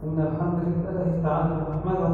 إن الحمد لله تعالى نحمده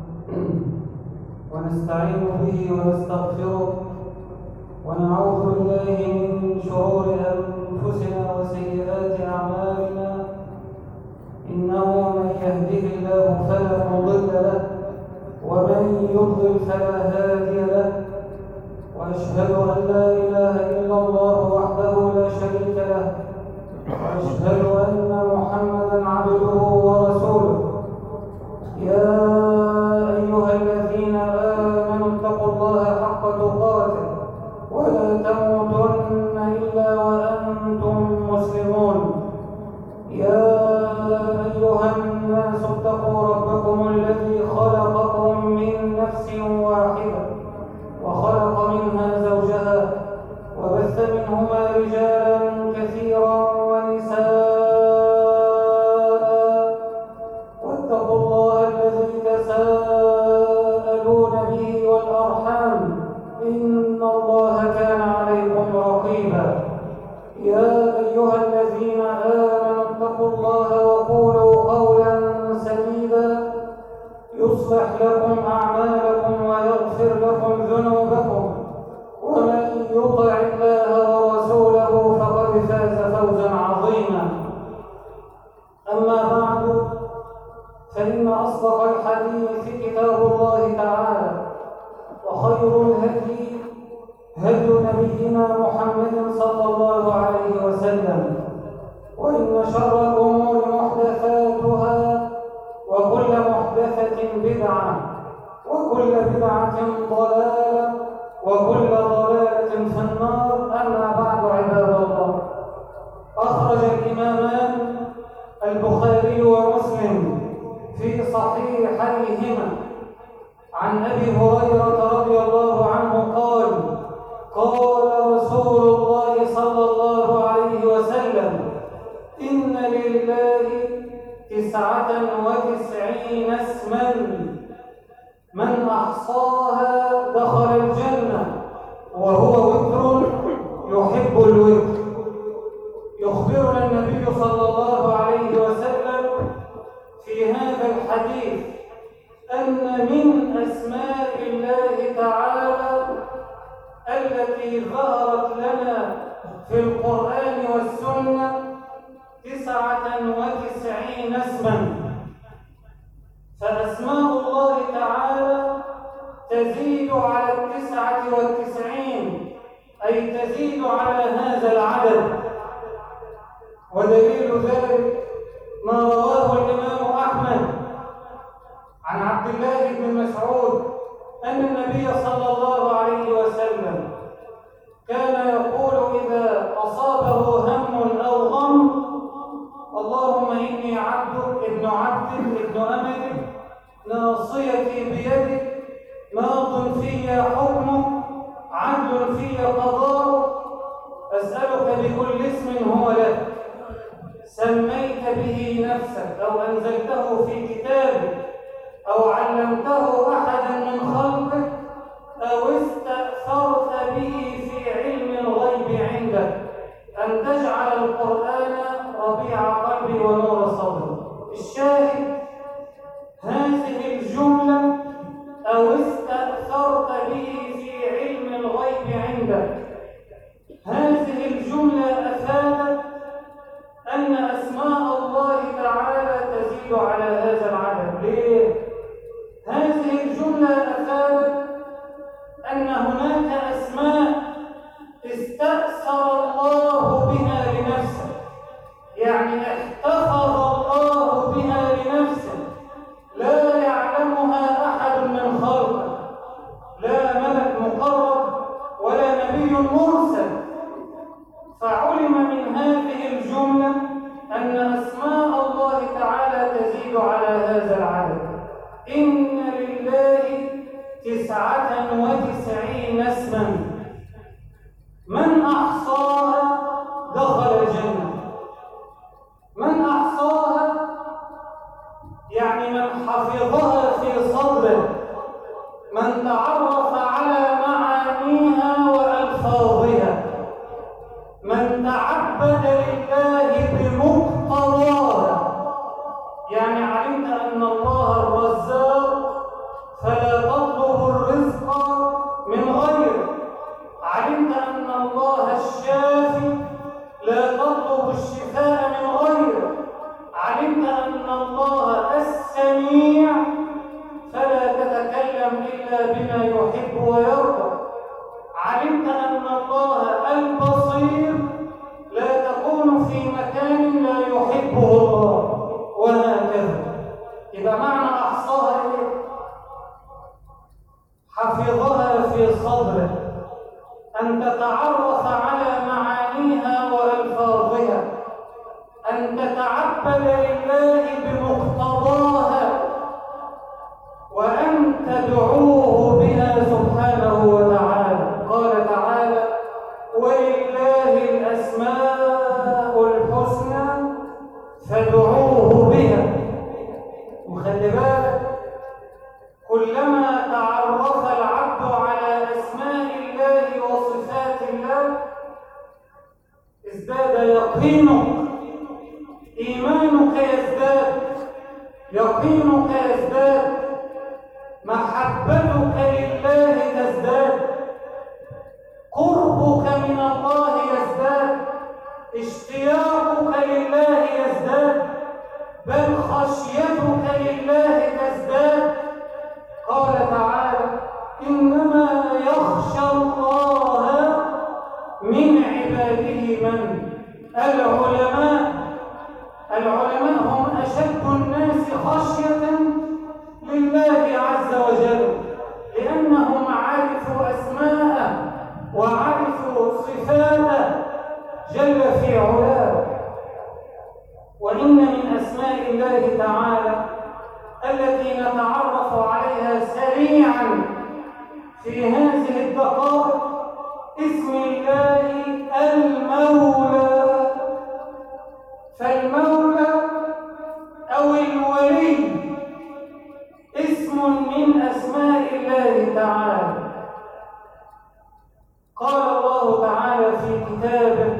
ونستعين به ونستغفره ونعوذ بالله من شرور أنفسنا وسيئات أعمالنا. إنه من يهده الله فلا مضل له ومن يضلل فلا هادي له، وأشهد أن لا إله إلا الله وحده لا شريك له، وأشهد أن محمدًا عبده ورسوله. يا أيها الذين آمنوا اتقوا الله حق تقاته ولا تموتن إلا وأنتم مسلمون. يا أيها الناس اتقوا ربكم الذي خلقكم من نفس واحدة وخلق منها زوجها وبث منهما رجالا كثيرا ونساء، واتقوا الله الذي تساءلون به والأرحام إن الله كان عليكم رقيبا. يا أيها الذين آمنوا اتقوا الله وقولوا قولا سديدا يصلح لكم أعمالكم ويغفر لكم ذنوبكم، ومن يطع الله ورسوله فقد فاز فوزا عظيما. أما بعد، فإن أصدق الحديث كتاب الله تعالى، وخير الهدي هدي نبينا محمد صلى الله عليه وسلم، وإن شر الأمور محدثاتها، وكل محدثة بدعة، وكل بدعة ضلالة، وكل ضلالة في النار. أما بعد، عباد الله، أخرج الإمامان البخاري ومسلم في صحيحيهما عن أبي هريرة رضي الله عنه قال: قال رسول الله صلى الله عليه وسلم: إن لله 99 اسما من أحصاها دخل الجنة، وهو وتر يحب الوتر. يخبرنا النبي صلى الله عليه وسلم في هذا الحديث أن من أسماء الله تعالى التي ظهرت لنا في القرآن والسنة 99 اسما. فأسماء الله تعالى تزيد على 99، أي تزيد على هذا العدد. ودليل ذلك ما رواه الإمام أحمد عن عبد الله بن مسعود أن النبي صلى الله عليه وسلم كان يقول إذا أصابه هم أو غم: اللهم إني عبدك ابن عبدك ابن أمتك ناصيتي بيدك ماض في حكمك عدل في قضاؤك أسألك بكل اسم هو لك سميت به نفسك أو أنزلته في كتابك أو علمته أحدا من خلقك أو استأثرت به في علم الغيب عندك أن تجعل القرآن ربيع قلبي ونور صدري. الشاهد: هذه الجملة أو استأثرت به في علم الغيب عندك، هذه الجملة أفادت أن أسماء الله تعالى تزيد على هذا العدد. ليه؟ هذه الجملة أفادت أن هناك أسماء استأثر الله بها لنفسه، يعني احتفظ الله بها لنفسه، لا يعلمها أحد من خلقه، لا ملك مقرب ولا نبي مرسل. فعلم من هذه الجملة أن أسماء الله تعالى تزيد على هذا العدد. إن لله 99 اسما من أحصاها دخل الجنة. من أحصاها يعني من حفظها في صدره، من تعرف على معانيها وألفاظها، من تعبد لله بمقتضاها. يعني علمت أن تتعرف على معانيها وألفاظها، أن تتعبد لله بمقتضاها، وأن تدعوه بها سبحانه وتعالى. قال تعالى: ولله الأسماء الحسنى فادعوه بها. وخلي بالك، كلما تعرف العبد على أسماء الله وصفات الله ازداد يقينك، إيمانك يزداد، يقينك يزداد، محبتك لله تزداد، قربك من الله يزداد، اشتياقك لله يزداد، بل خشيتك لله تزداد. قال تعالى: إنما يخشى الله من عباده من؟ العلماء. العلماء هم أشد الناس خشية لله عز وجل، لأنهم عرفوا أسماءه وعرفوا صفاته جل في علاه. وإن من أسماء الله تعالى التي نتعرف عليها سريعا في هذه الدقائق اسم الله المولى. فالمولى أو الولي اسم من أسماء الله تعالى. قال الله تعالى في كتابه: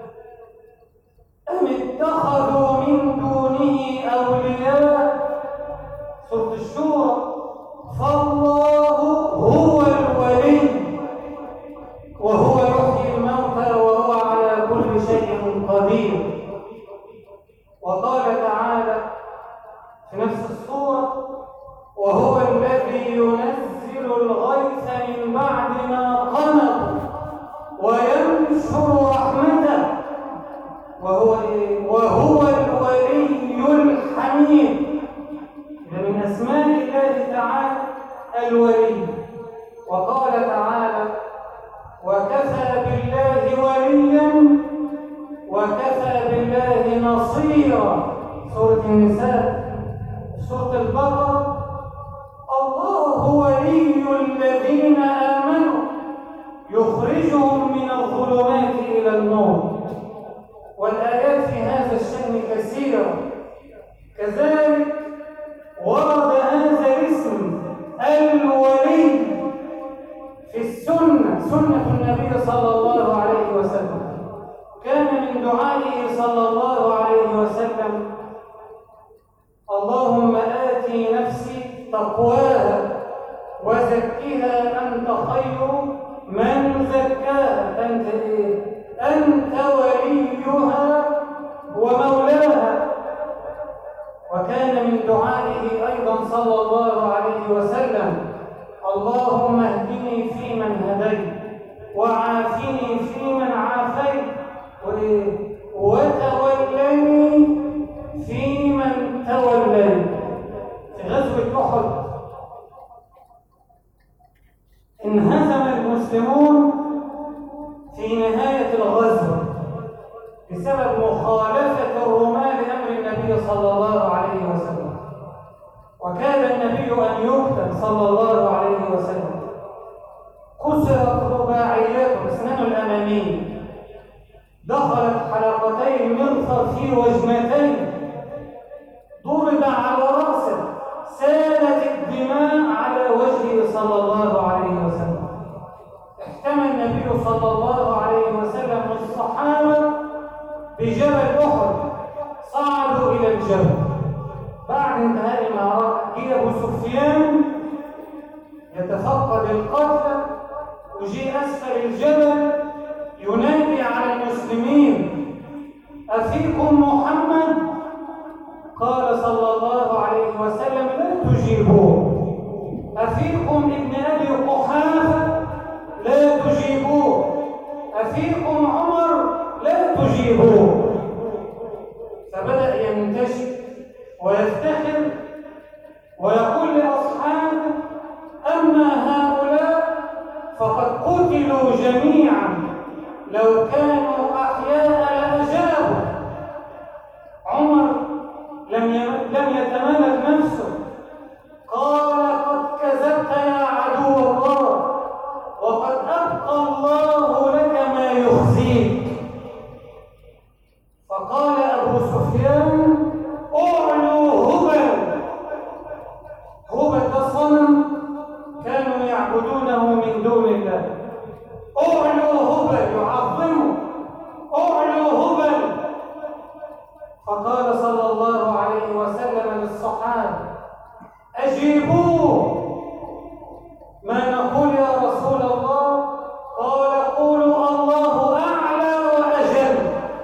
أم اتخذوا من دونه أولياء، سورة الشورى. فالله هو الولي وهو يحيي الموتى وهو على كل شيء قدير. وقال تعالى في نفس السورة: وهو الذي ينزل الغيث من بعد ما قنطوا وينشر رحمته وهو الولي الحميد. من أسماء الله تعالى الولي. وقال تعالى: وكفى بالله وليا وكفى بالله نصيرا، سورة النساء. سورة البقرة: الله ولي الذين آمنوا يخرجهم من الظلمات إلى النور. والآيات في هذا الشأن كثيرة. كذلك ورد هذا الاسم الولي في السنة، سنة النبي صلى الله عليه وسلم. كان من دعائه صلى الله عليه وسلم: اللهم آتي نفسي تقواها وزكها أنت خير من زكاها. أنت إيه؟ أنت وليها ومولاها. وكان من دعائه أيضا صلى الله عليه وسلم: اللهم اهدني فيمن هديت وعافني فيمن عافيت وتولني فيمن توليت. في غزوة أحد انهزم المسلمون في نهاية الغزوة بسبب مخالفة الرماة لأمر النبي صلى الله عليه وسلم، وكاد النبي أن يقتل صلى الله عليه وسلم. كسرت رباعياته، أسنانه الأمامية، دخلت حلقتي المغفر في وجنتين، ضرب على رأسه، سالت الدماء على وجهه صلى الله عليه وسلم. احتمى النبي صلى الله عليه وسلم والصحابة بجبل أحد، صعدوا إلى الجبل. بعد انتهاء المعركة جه أبو سفيان يتفقد القتلى، وجي أسفل الجبل ينادي على المسلمين: أفيكم محمد؟ قال صلى الله عليه وسلم: لا تجيبوه. أفيكم ابن أبي قحافة؟ لا تجيبوه. أفيكم عمر؟ لا تجيبوه. فبدأ ينتشر ويفتخر ويقول لأصحابه: أما هؤلاء فقد قتلوا جميعا لو كانوا أحياء لأجابوا. عمر لم يتملك نفسه، قال قد كذبت يا عدو الله، وقد أبقى الله لك ما يخزيك. فقال أبو سفيان أعلوا هبل. هبل ده صنم كانوا يعبدونه من دون الله. أعلوا هبل، يعظموا أعلوا هبل. فقال صلى الله عليه وسلم للصحابة أجيبوه، ما نقول يا رسول الله؟ قال قولوا الله أعلى وأجل.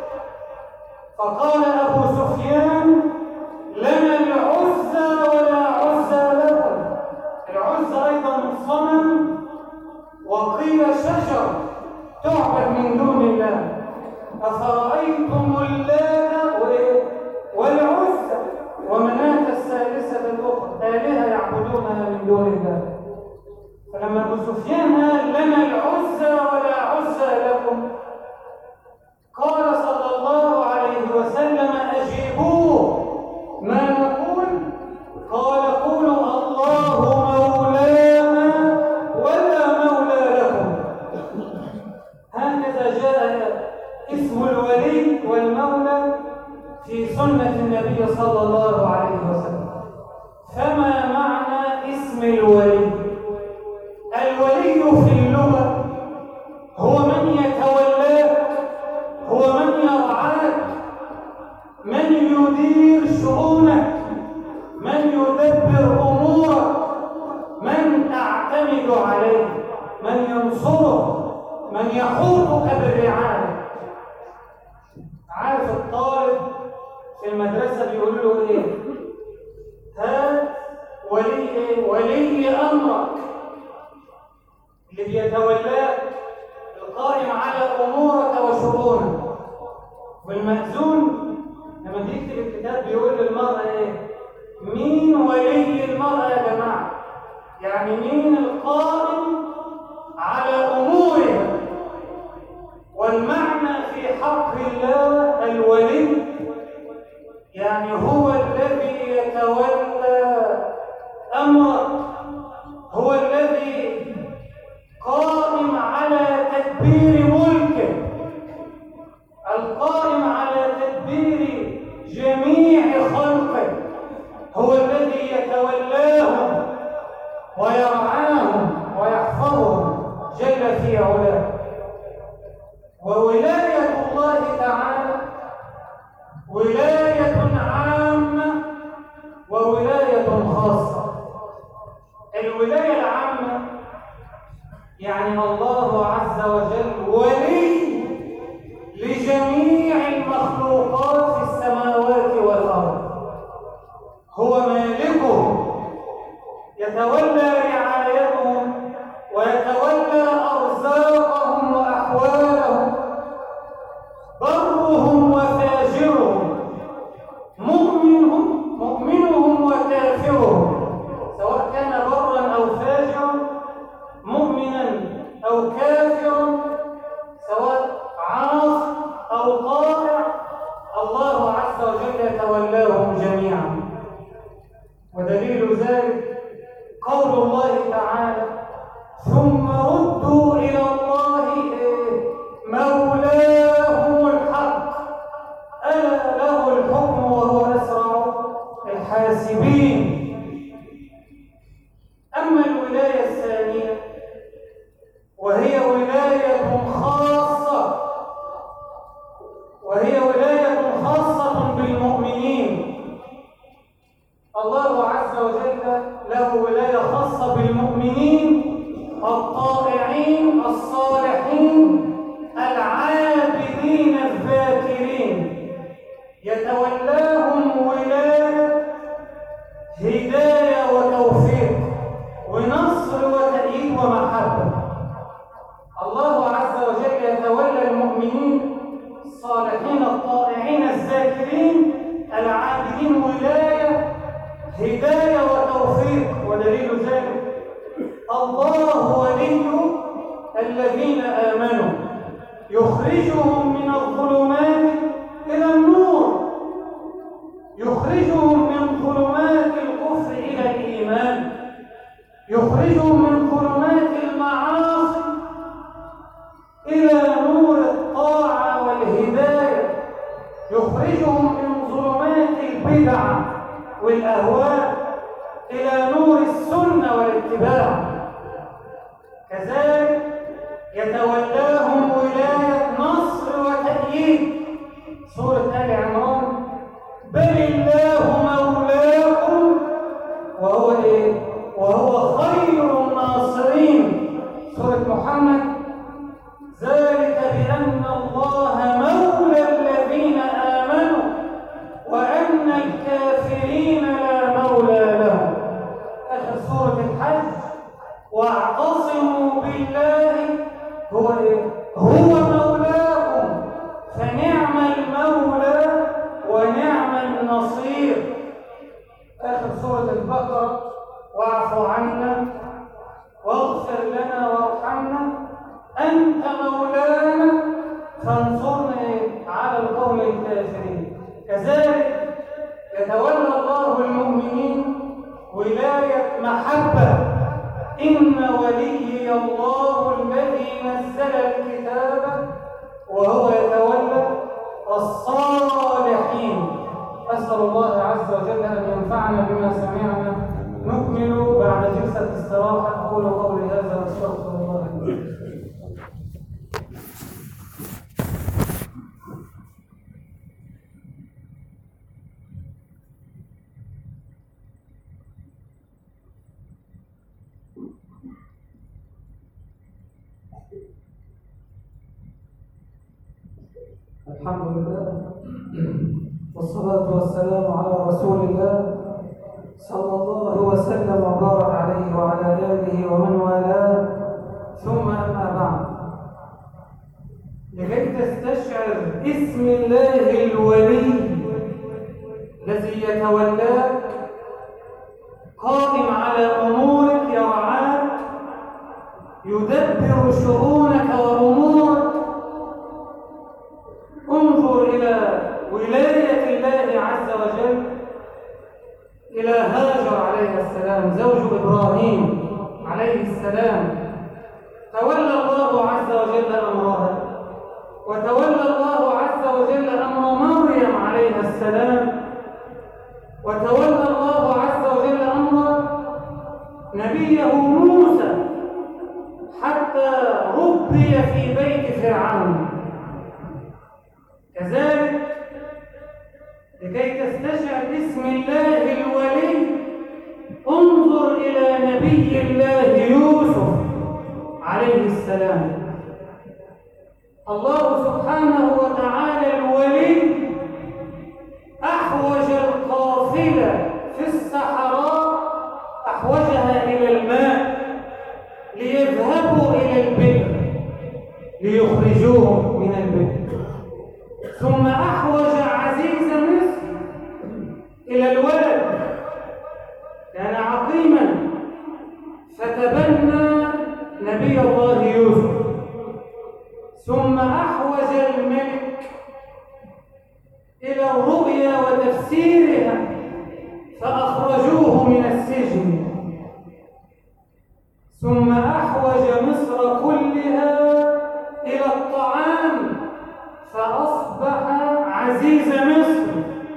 فقال أبو سفيان لنا العزى ولا عزى لكم. العزى أيضا صنم، وقيل شجر تعبد من دون الله. أفرأيتم اللات والعزى ومناة الثالثة الأخرى آلهة يعبدونها من دون الله. فلما أبو سفيان قال لنا العزى ولا عزى لكم، قال صلى الله عليه وسلم أجيبوه، ما نقول؟ قال قولوا الله مولانا ولا مولى لكم. هكذا جاء اسم الولي والمولى في سنة النبي صلى الله عليه وسلم. فما معنى اسم الولي؟ الولي في اللغة هو من يتولاك، هو من يرعاك، من يدير شؤونك، من يدبر أمورك، من تعتمد عليه، من ينصرك، من يحوطك بالرعاية. عارف الطالب في المدرسة بيقول له إيه؟ هات ولي إيه؟ ولي أمرك، اللي بيتولاك، القائم على أمورك وشؤونك. والمأذون لما تكتب الكتاب بيقول للمرأة إيه؟ مين ولي المرأة يا جماعة؟ يعني مين القائم على أمورها. والمعنى في حق الله الولي يعني هو الذي يتولى أمرك، هو الذي قائم على تدبير ملكه، القائم على تدبير جميع خلقه، هو الذي يتولاهم ويرعاهم ويحفظهم جل في علاه. وولاية الله تعالى ولاية عامة وولاية خاصة. الولاية العامة يعني الله عز وجل ولي لجميع المخلوقات في السماوات والأرض، هو مالكهم، يتولى رعايتهم ويتولى أرزاقهم وأحوالهم، برهم وفاجرهم، مؤمنهم وكافرهم، سواء كان برا أو فاجرا، مؤمنا أو كافرا، سواء عاص أو طائع، الله عز وجل يتولاهم جميعا. ودليل ذلك قول الله تعالى ثم ردوا إلى الله مولاهم الحق ألا له الحكم وهو أسرع الحاسبين. أما الولاية الثانية وهي ولاية خاصة، وهي ولاية خاصة بالمؤمنين. الله عز وجل له ولاية خاصة بالمؤمنين الطائعين الصالحين العابدين الذاكرين، يتولاهم ولاية هداية وتوفيق ونصر وتأييد ومحبة. الله عز وجل يتولى المؤمنين الصالحين الطائعين الذاكرين العابدين ولاية هداية وتوفيق. ودليل ذلك الله ولي الذين آمنوا يخرجهم من الظلمات إلى النور، يخرجهم من ظلمات الكفر إلى الإيمان، يخرجهم من ظلمات المعاصي إلى نور الطاعة والهداية، يخرجهم من ظلمات البدع والأهواء إلى نور السنة والاتباع. كذلك يتولاهم ولاية نصر وتأييد. سورة آل عمران: بل الله مولاكم وهو خير الناصرين. سورة محمد: ذلك بأن الله مولى الذين آمنوا وأن الكافرين لا مولى لهم. آخر سورة الحج: واعتصموا بالله هو مولاكم فنعم المولى ونعم النصير. آخر سورة البقرة: واعف عنا واغفر لنا وارحمنا أنت مولانا فانصرنا على القوم الكافرين. كذلك يتولى الله المؤمنين ولاية محبة. إن وليي الله الذي نزل الكتاب وهو يتولى الصالحين. أسأل الله عز وجل أن ينفعنا بما سمعنا. نكمل بعد جلسة استراحة. أقول قولي هذا وأستغفر الله لي. الحمد لله والصلاة والسلام على رسول الله صلى الله وسلم وبارك عليه وعلى آله ومن والاه، ثم أما بعد. لكي تستشعر اسم الله الولي الذي يتولاك قائم على أمورك يرعاك يدبر شؤونك وأمورك، انظر إلى ولاية الله عز وجل إلى هاجر عليه السلام زوج إبراهيم عليه السلام. تولى الله عز وجل أمرها، وتولى الله عز وجل أمر مريم عليها السلام، وتولى الله عز وجل أمر نبيه موسى حتى ربي في بيت فرعون. كذلك لكي تستشعر اسم الله الولي انظر إلى نبي الله يوسف عليه السلام. الله سبحانه وتعالى الولي أحوج القافلة في الصحراء، أحوجها إلى الماء ليذهبوا إلى البئر ليخرجوهم من البئر، ثم أحوج عزيز مصر إلى الولد، كان عقيما فتبنى نبي الله يوسف، ثم أحوج الملك إلى الرؤيا وتفسيرها فأخرجوه من السجن، ثم أحوج مصر كلها إلى الطعام فأصبح عزيز مصر.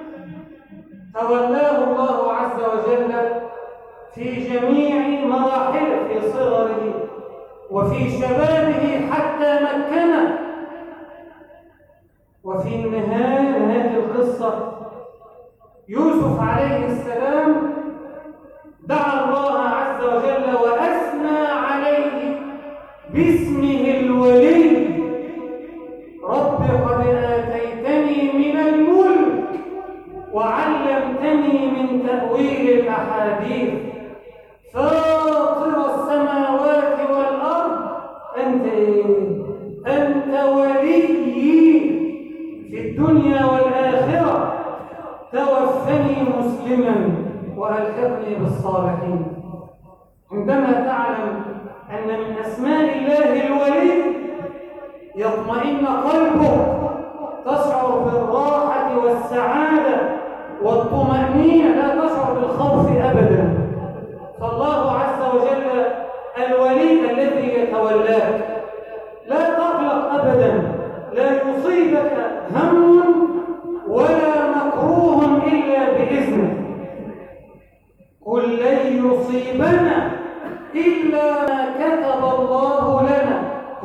تولاه الله عز وجل في جميع مراحله، في صغره وفي شبابه حتى مكنه. وفي نهاية القصة يوسف عليه السلام دعا الله عز وجل وأثنى عليه باسمه الولي: رب قد آتيتني من الملك وعلمتني من تأويل الأحاديث فاطر السماوات والأرض أنت وليي في الدنيا والآخرة توفني مسلما وألحقني بالصالحين. عندما تعلم أن من أسماء الله الولي يطمئن قلبه، تشعر بالراحة والسعادة والطمأنينة، لا تشعر بالخوف أبدا. فالله عز وجل الولي الذي يتولاك، لا تقلق أبدا، لا يصيبك هم ولا مكروه إلا بإذنه. قل لن يصيبنا إلا ما كتب الله لنا،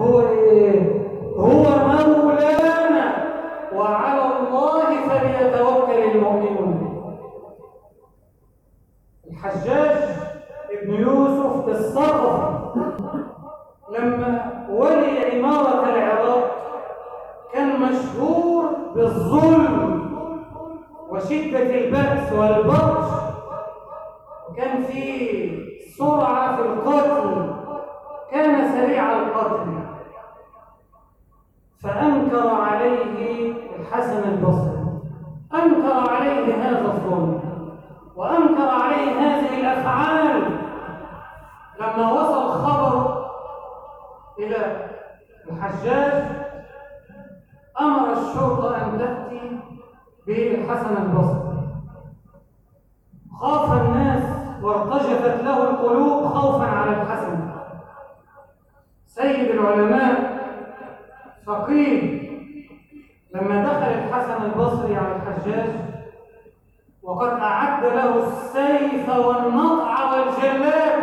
هو مولانا وعلى الله فليتوكل المؤمنون. الحجاج ابن يوسف الثقفي لما ولي إمارة العراق كان مشهور بالظلم وشدة البأس والبطش، وكان في سرعة في القتل، كان سريع القتل. فأنكر عليه الحسن البصري، أنكر عليه هذا الظلم وأنكر عليه هذه الأفعال. لما وصل خبر إلى الحجاج أمر الشرطة أن تأتي بالحسن البصري. خاف الناس وارتجفت له القلوب خوفا على الحسن. سيد العلماء فقيه لما دخل الحسن البصري على الحجاج وقد أعد له السيف والنطع والجلاد،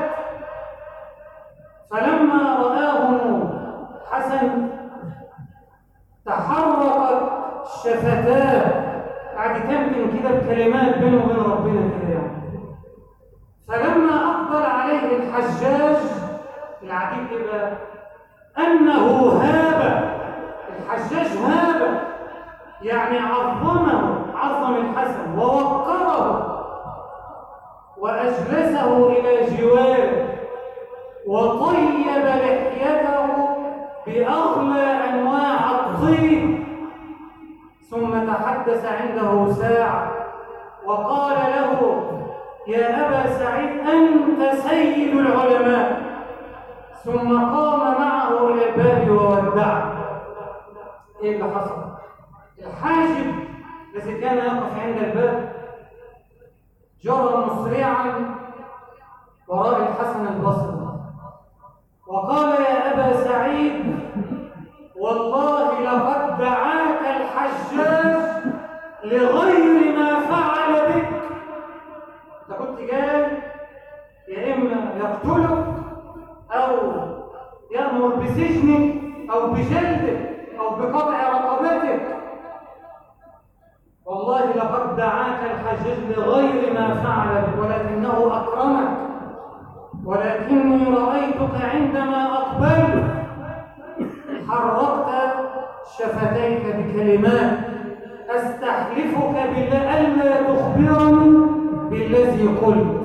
فلما رآه حسن تحركت شفتاه، قعد يتمتم كده بكلمات بينه وبين ربنا كده يعني. فلما أقبل عليه الحجاج، العجيب كده أنه هاب، الحجاج هاب يعني عظم الحسن ووقره وأجلسه إلى جواره وطيب لحيته بأغلى أنواع الطيب، ثم تحدث عنده ساعة وقال له: يا أبا سعيد أنت سيد العلماء. ثم قام معه إلى الباب وودعه. إيه اللي حصل؟ الحاجب الذي كان يقف عند الباب جرى مسرعا وراء الحسن البصري وقال: يا أبا سعيد والله لقد دعاك الحجاج لغير ما فعل بك. انت كنت جاي يا إما يقتلك أو يأمر بسجنك أو بجلدك أو بقطع رقبتك. والله لقد دعاك الحجاج لغير ما فعل بك ولكنه أكرمك، ولكني رأيتك عندما أقبلت حركت شفتيك بكلمات: أستحلفك بالله ألا تخبرني بالذي قلت.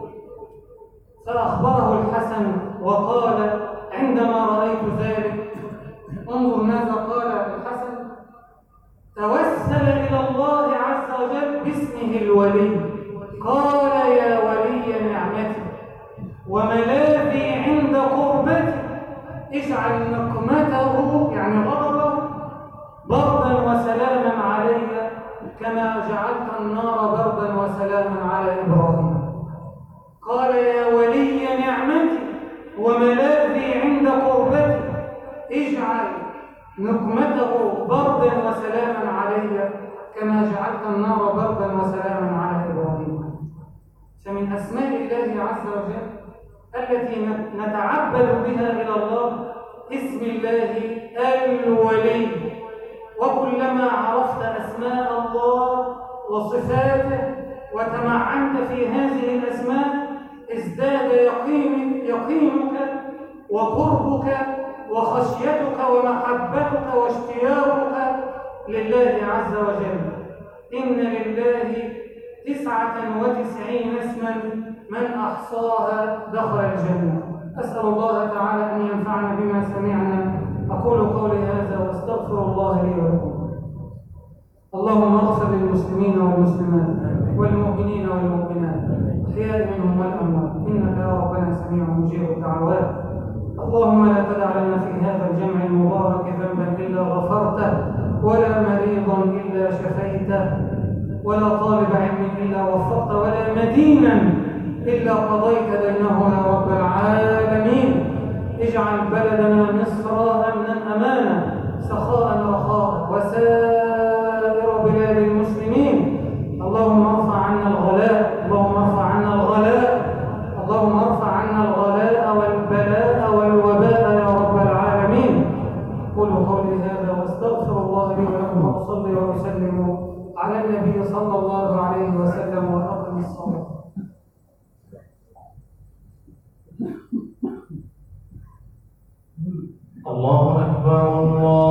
فأخبره الحسن وقال عندما رأيت ذلك: انظر ماذا قال الحسن: توسل إلى الله عز وجل باسمه الولي، قال: يا ولي نعمتي وملاذي عند قربتي اجعل نقمته يعني غضبه بردا وسلاما علي كما جعلت النار بردا وسلاما على إبراهيم. قال: يا ولي نعمتي وملاذي عند قربتي اجعل نقمته بردا وسلاما علي كما جعلت النار بردا وسلاما على إبراهيم. فمن أسماء الله عز وجل التي نتعبد بها إلى الله اسم الله الولي. وكلما عرفت أسماء الله وصفاته وتمعنت في هذه الأسماء ازداد يقينك وقربك وخشيتك ومحبتك واشتياقك لله عز وجل. إن لله 99 اسما من أحصاها دخل الجنة. أسأل الله تعالى أن ينفعنا بما سمعنا. أقول قولي هذا وأستغفر الله لي ولكم. اللهم اغفر للمسلمين والمسلمات والمؤمنين والمؤمنات الأحياء منهم والأموات، إنك يا ربنا سميع مجيب الدعوات. اللهم لا تدع لنا في هذا الجمع المبارك ذنبا يسرته، ولا مريضا إلا شفيته، ولا طالب علم إلا وفقته، ولا مدينا إلا قضيت بينه يا رب العالمين. اجعل بلدنا مصر أمنا أمانا، سخاء رخاء، وسائر بلاد المسلمين. اللهم ارفع عنا الغلاء، اللهم ارفع عنا الغلاء، اللهم ارفع عنا الغلاء والبلاء والوباء يا رب العالمين. قولوا قولي هذا واستغفر الله لي ولكم، واصلي واسلم على النبي صلى الله عليه وسلم، واقم الصلاه. الله أكبر الله